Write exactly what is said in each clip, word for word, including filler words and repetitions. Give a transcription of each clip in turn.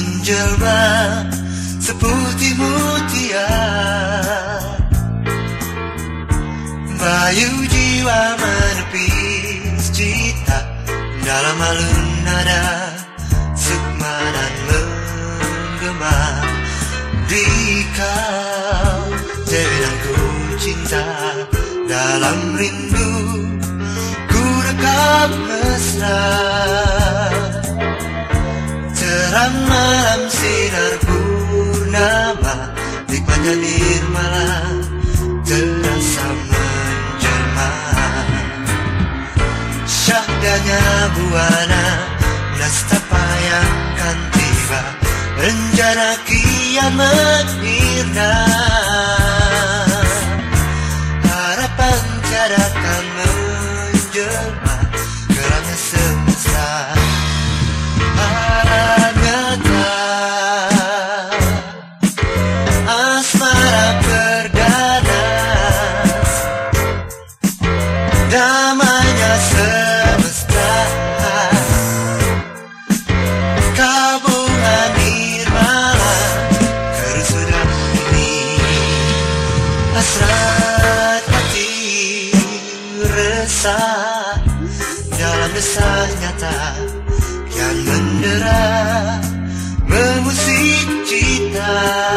menjelma seputih mutiara. Bayu jiwa menepis cita dalam alun nada sukma dan menggema. Di kau Dewi dan ku cinta, dalam rindu ku dekat mesra. Terang malam sinar purnama, nikmatnya nirmala terasa menjelma. Syahdannya buana nastapa yang kan tiba, rencana kiamat mirna. Harapan tiada kan menjelma kerana semesta. Asmara perdana, damainya semesta. Kabungan nirmala kerusuhan ini, hasrat hati resah dalam desah nyata yang mendera mengusik cita.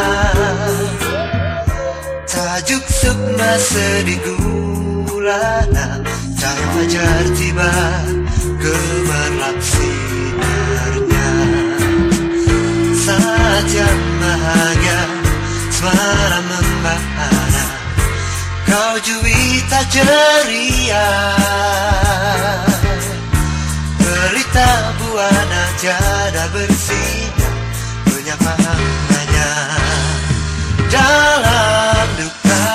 Tajuk sukma sedih gulana, cahaya fajar tiba gemerlap sinarnya. Saat yang bahagia suara membahana, kau juwita ceria. Pelita buana tiada bersinar, menyapa hambanya dalam duka.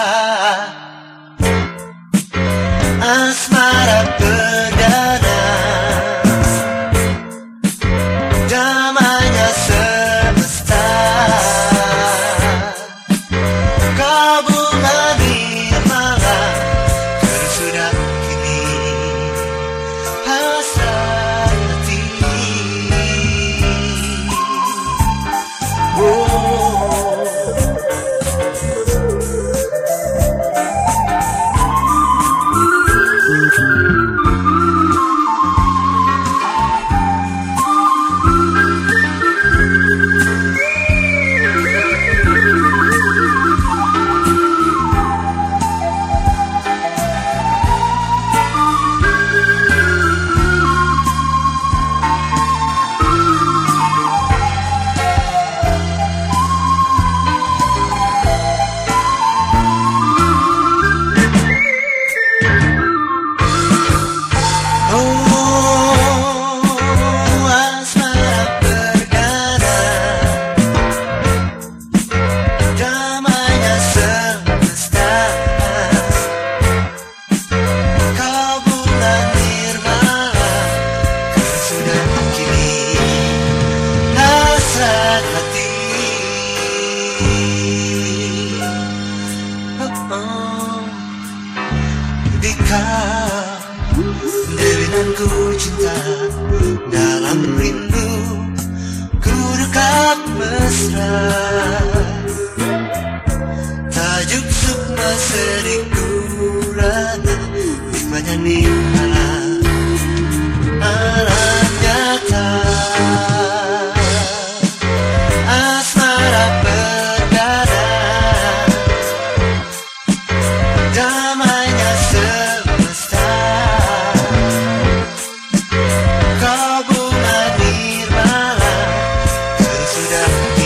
Asmara perdana, damainya semesta. Kabungan nirmala kerusuhan kini, hasrat hati. Di kau Dewi dan ku cinta, dalam rindu ku dekat mesra. Tajuk sukma sedih gurana, nikmatnya nirmala alam nyata. Asmara perdana, damainya semesta. Kabungan nirmala sesudah